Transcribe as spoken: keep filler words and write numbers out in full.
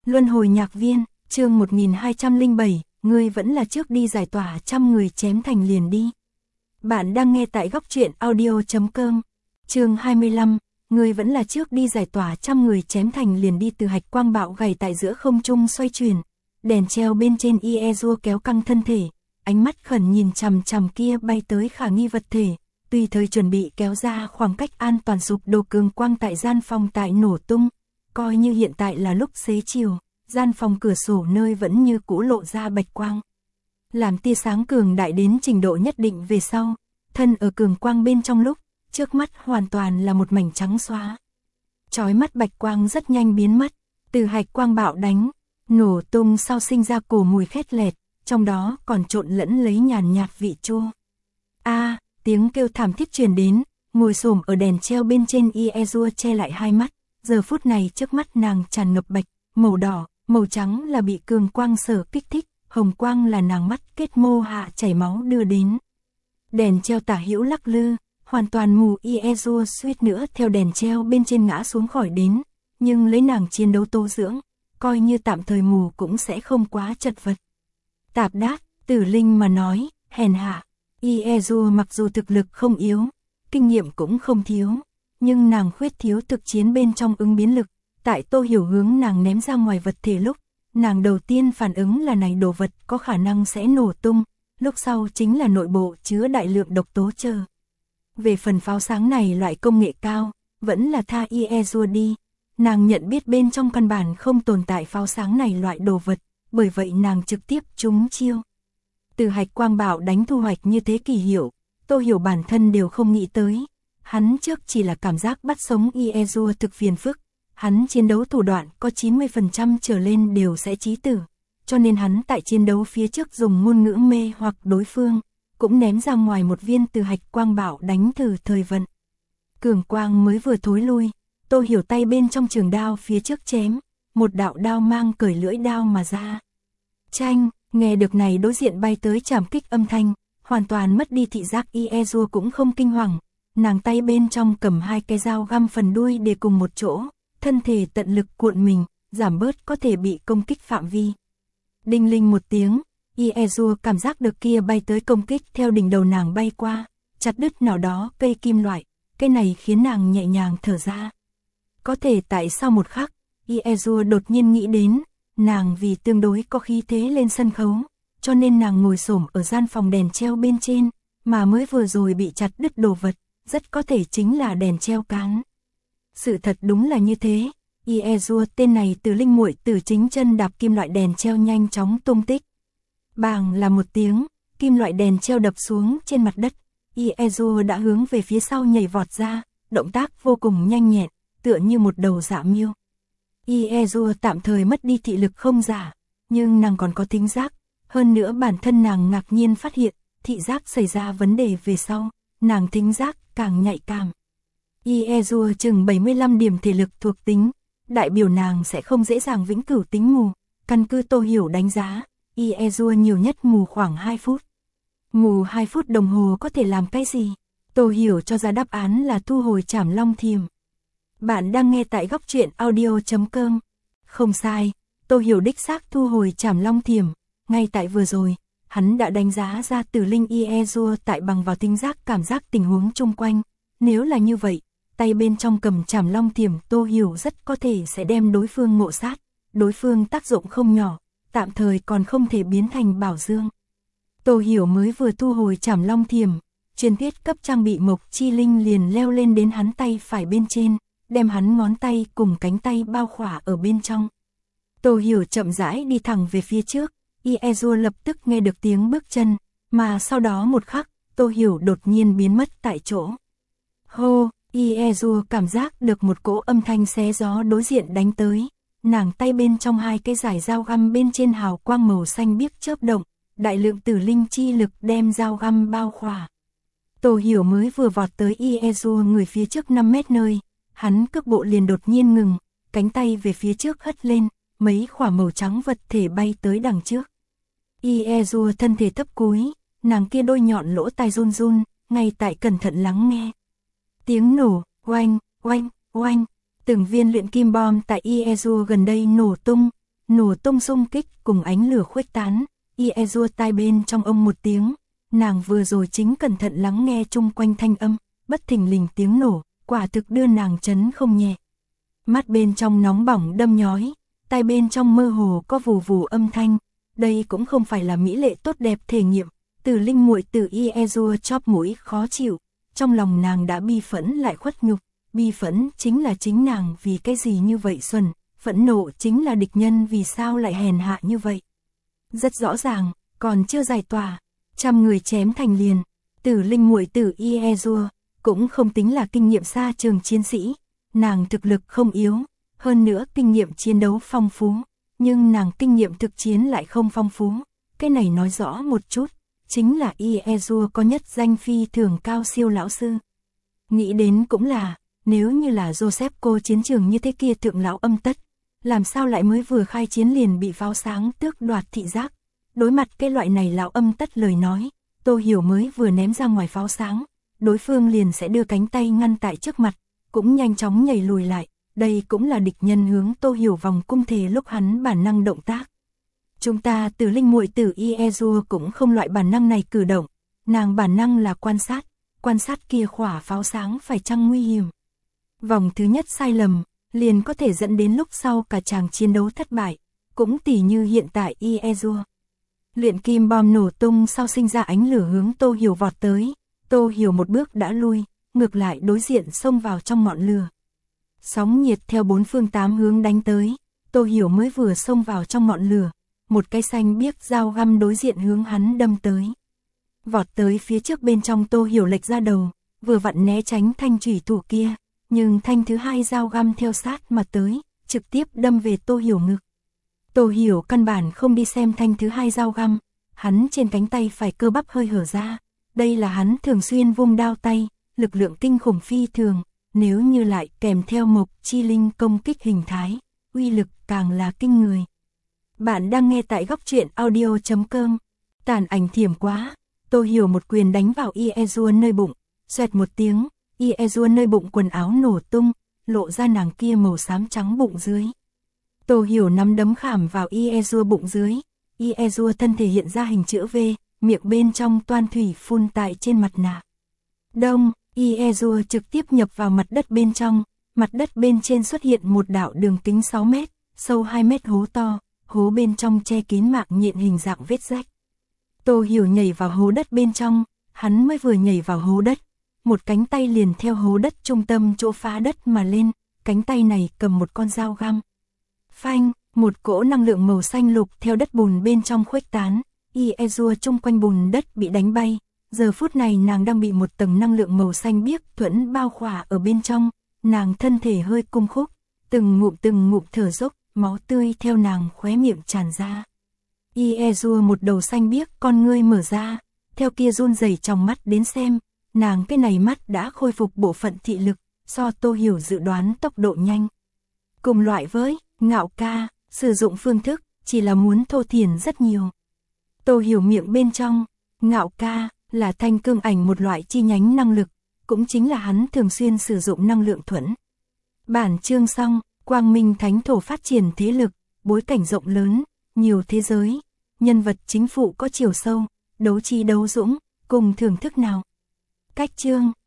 Luân hồi nhạc viên, chương một nghìn hai trăm lẻ bảy, ngươi vẫn là trước đi giải tỏa trăm người chém thành liền đi. Bạn đang nghe tại góc truyện audio chấm com. Chương hai mươi lăm, ngươi vẫn là trước đi giải tỏa trăm người chém thành liền đi. Từ hạch quang bạo gầy tại giữa không trung xoay chuyển, đèn treo bên trên Iezua kéo căng thân thể, ánh mắt khẩn nhìn chằm chằm kia bay tới khả nghi vật thể, tùy thời chuẩn bị kéo ra khoảng cách an toàn. Sụp đổ cường quang tại gian phòng tại nổ tung, coi như hiện tại là lúc xế chiều, gian phòng cửa sổ nơi vẫn như cũ lộ ra bạch quang. Làm tia sáng cường đại đến trình độ nhất định về sau, thân ở cường quang bên trong lúc, trước mắt hoàn toàn là một mảnh trắng xóa. Chói mắt bạch quang rất nhanh biến mất, từ hạch quang bạo đánh, nổ tung sau sinh ra cổ mùi khét lẹt, trong đó còn trộn lẫn lấy nhàn nhạt vị chua. A, tiếng kêu thảm thiết truyền đến, ngồi xổm ở đèn treo bên trên Iezua che lại hai mắt, giờ phút này trước mắt nàng tràn ngập bạch, màu đỏ, màu trắng là bị cường quang sở kích thích, hồng quang là nàng mắt kết mô hạ chảy máu đưa đến. Đèn treo tả hữu lắc lư, hoàn toàn mù. Iezua suýt nữa theo đèn treo bên trên ngã xuống khỏi đến, nhưng lấy nàng chiến đấu tố dưỡng, coi như tạm thời mù cũng sẽ không quá chật vật. Tạp đát, Tử Linh mà nói, hèn hạ. Iezua mặc dù thực lực không yếu, kinh nghiệm cũng không thiếu, nhưng nàng khuyết thiếu thực chiến bên trong ứng biến lực. Tại Tô Hiểu hướng nàng ném ra ngoài vật thể lúc, nàng đầu tiên phản ứng là này đồ vật có khả năng sẽ nổ tung, lúc sau chính là nội bộ chứa đại lượng độc tố chờ. Về phần pháo sáng này loại công nghệ cao, vẫn là tha Iezua đi, nàng nhận biết bên trong căn bản không tồn tại pháo sáng này loại đồ vật, bởi vậy nàng trực tiếp trúng chiêu. Từ hạch quang bạo đánh thu hoạch như thế kỳ hiệu, Tô Hiểu bản thân đều không nghĩ tới. Hắn trước chỉ là cảm giác bắt sống Iezua thực phiền phức, hắn chiến đấu thủ đoạn có chín mươi phần trăm trở lên đều sẽ chí tử, cho nên hắn tại chiến đấu phía trước dùng ngôn ngữ mê hoặc đối phương, cũng ném ra ngoài một viên từ hạch quang bạo đánh thử thời vận. Cường quang mới vừa thối lui, Tô Hiểu tay bên trong trường đao phía trước chém, một đạo đao mang cởi lưỡi đao mà ra. Chanh, nghe được này đối diện bay tới trảm kích âm thanh, hoàn toàn mất đi thị giác. Iezua cũng không kinh hoàng, nàng tay bên trong cầm hai cái dao găm phần đuôi để cùng một chỗ, thân thể tận lực cuộn mình, giảm bớt có thể bị công kích phạm vi. Đinh linh một tiếng, Iezua cảm giác được kia bay tới công kích theo đỉnh đầu nàng bay qua, chặt đứt nào đó cây kim loại, cái này khiến nàng nhẹ nhàng thở ra. Có thể tại sau một khắc, Iezua đột nhiên nghĩ đến, nàng vì tương đối có khí thế lên sân khấu, cho nên nàng ngồi xổm ở gian phòng đèn treo bên trên, mà mới vừa rồi bị chặt đứt đồ vật, rất có thể chính là đèn treo cán. Sự thật đúng là như thế, Iezua tên này từ linh muội từ chính chân đạp kim loại đèn treo nhanh chóng tung tích. Bàng là một tiếng, kim loại đèn treo đập xuống trên mặt đất, Iezua đã hướng về phía sau nhảy vọt ra, động tác vô cùng nhanh nhẹn, tựa như một đầu dã miêu. Iezua tạm thời mất đi thị lực không giả, nhưng nàng còn có thính giác, hơn nữa bản thân nàng ngạc nhiên phát hiện, thị giác xảy ra vấn đề về sau, nàng thính giác càng nhạy cảm. Iezua chừng bảy mươi lăm điểm thể lực thuộc tính, đại biểu nàng sẽ không dễ dàng vĩnh cửu tính mù, căn cứ Tô Hiểu đánh giá, Iezua nhiều nhất mù khoảng hai phút. Mù hai phút đồng hồ có thể làm cái gì? Tô Hiểu cho ra đáp án là thu hồi Trảm Long Thiềm. Bạn đang nghe tại góc truyện audio chấm com. Không sai, Tô Hiểu đích xác thu hồi Trảm Long Thiềm, ngay tại vừa rồi, hắn đã đánh giá ra Tử Linh Iezua tại bằng vào thính giác cảm giác tình huống chung quanh, nếu là như vậy, tay bên trong cầm Trảm Long Thiềm Tô Hiểu rất có thể sẽ đem đối phương ngộ sát, đối phương tác dụng không nhỏ, tạm thời còn không thể biến thành bảo dương. Tô Hiểu mới vừa thu hồi Trảm Long Thiềm, truyền thuyết cấp trang bị Mộc Chi Linh liền leo lên đến hắn tay phải bên trên, đem hắn ngón tay cùng cánh tay bao khỏa ở bên trong. Tô Hiểu chậm rãi đi thẳng về phía trước, Iezua lập tức nghe được tiếng bước chân, mà sau đó một khắc, Tô Hiểu đột nhiên biến mất tại chỗ. Hô, Iezua cảm giác được một cỗ âm thanh xé gió đối diện đánh tới, nàng tay bên trong hai cái dải dao găm bên trên hào quang màu xanh biếc chớp động, đại lượng tử linh chi lực đem dao găm bao khỏa. Tô Hiểu mới vừa vọt tới Iezua người phía trước năm mét nơi, hắn cước bộ liền đột nhiên ngừng, cánh tay về phía trước hất lên, mấy khỏa màu trắng vật thể bay tới đằng trước. Iezua thân thể thấp cúi, nàng kia đôi nhọn lỗ tai run run, ngay tại cẩn thận lắng nghe. Tiếng nổ, oanh, oanh, oanh, từng viên luyện kim bom tại Iezua gần đây nổ tung, nổ tung xung kích cùng ánh lửa khuếch tán, Iezua tai bên trong ông một tiếng, nàng vừa rồi chính cẩn thận lắng nghe chung quanh thanh âm, bất thình lình tiếng nổ, quả thực đưa nàng chấn không nhẹ. Mắt bên trong nóng bỏng đâm nhói, tai bên trong mơ hồ có vù vù âm thanh, đây cũng không phải là mỹ lệ tốt đẹp thể nghiệm, từ linh muội từ Iezua chóp mũi khó chịu, trong lòng nàng đã bi phẫn lại khuất nhục, bi phẫn chính là chính nàng vì cái gì như vậy xuẩn, phẫn nộ chính là địch nhân vì sao lại hèn hạ như vậy. Rất rõ ràng, còn chưa giải tỏa, trăm người chém thành liền, tử linh muội tử Iezua cũng không tính là kinh nghiệm xa trường chiến sĩ, nàng thực lực không yếu, hơn nữa kinh nghiệm chiến đấu phong phú, nhưng nàng kinh nghiệm thực chiến lại không phong phú, cái này nói rõ một chút, chính là Iezua có nhất danh phi thường cao siêu lão sư. Nghĩ đến cũng là, nếu như là Joseph cô chiến trường như thế kia thượng lão âm tất, làm sao lại mới vừa khai chiến liền bị pháo sáng tước đoạt thị giác. Đối mặt cái loại này lão âm tất lời nói, Tô Hiểu mới vừa ném ra ngoài pháo sáng, đối phương liền sẽ đưa cánh tay ngăn tại trước mặt, cũng nhanh chóng nhảy lùi lại, đây cũng là địch nhân hướng Tô Hiểu vòng cung thể lúc hắn bản năng động tác. Chúng ta từ linh muội tử Iezua cũng không loại bản năng này cử động, nàng bản năng là quan sát, quan sát kia khỏa pháo sáng phải chăng nguy hiểm. Vòng thứ nhất sai lầm, liền có thể dẫn đến lúc sau cả chàng chiến đấu thất bại, cũng tỉ như hiện tại Iezua. Luyện kim bom nổ tung sau sinh ra ánh lửa hướng Tô Hiểu vọt tới, Tô Hiểu một bước đã lui, ngược lại đối diện xông vào trong ngọn lửa. Sóng nhiệt theo bốn phương tám hướng đánh tới, Tô Hiểu mới vừa xông vào trong ngọn lửa, một cái xanh biếc dao găm đối diện hướng hắn đâm tới. Vọt tới phía trước bên trong Tô Hiểu lệch ra đầu, vừa vặn né tránh thanh chủy thủ kia, nhưng thanh thứ hai dao găm theo sát mà tới, trực tiếp đâm về Tô Hiểu ngực. Tô Hiểu căn bản không đi xem thanh thứ hai dao găm, hắn trên cánh tay phải cơ bắp hơi hở ra, đây là hắn thường xuyên vung đao tay, lực lượng kinh khủng phi thường, nếu như lại kèm theo mộc chi linh công kích hình thái, uy lực càng là kinh người. Bạn đang nghe tại góc truyện audio chấm com, tàn ảnh thiểm quá, Tô Hiểu một quyền đánh vào Iezua nơi bụng, xoẹt một tiếng, Iezua nơi bụng quần áo nổ tung, lộ ra nàng kia màu xám trắng bụng dưới. Tô Hiểu nắm đấm khảm vào Iezua bụng dưới, Iezua thân thể hiện ra hình chữ V, miệng bên trong toan thủy phun tại trên mặt nạ. Đông, Iezua trực tiếp nhập vào mặt đất bên trong, mặt đất bên trên xuất hiện một đạo đường kính sáu mét, sâu hai mét hố to, hố bên trong che kín mạng nhện hình dạng vết rách. Tô Hiểu nhảy vào hố đất bên trong, hắn mới vừa nhảy vào hố đất, một cánh tay liền theo hố đất trung tâm chỗ phá đất mà lên, cánh tay này cầm một con dao găm. Phanh, một cỗ năng lượng màu xanh lục theo đất bùn bên trong khuếch tán, Iezua chung quanh bùn đất bị đánh bay, giờ phút này nàng đang bị một tầng năng lượng màu xanh biếc thuẫn bao khỏa ở bên trong, nàng thân thể hơi cung khúc, từng ngụm từng ngụm thở dốc, máu tươi theo nàng khóe miệng tràn ra. Iezua một đầu xanh biếc con ngươi mở ra, theo kia run rẩy trong mắt đến xem, nàng cái này mắt đã khôi phục bộ phận thị lực, so Tô Hiểu dự đoán tốc độ nhanh. Cùng loại với Ngạo ca, sử dụng phương thức, chỉ là muốn thô thiển rất nhiều. Tô Hiểu miệng bên trong, Ngạo ca, là thanh cương ảnh một loại chi nhánh năng lực, cũng chính là hắn thường xuyên sử dụng năng lượng thuẫn. Bản chương xong, Quang Minh Thánh Thổ phát triển thế lực, bối cảnh rộng lớn, nhiều thế giới, nhân vật chính phụ có chiều sâu, đấu trí đấu dũng, cùng thưởng thức nào. Cách chương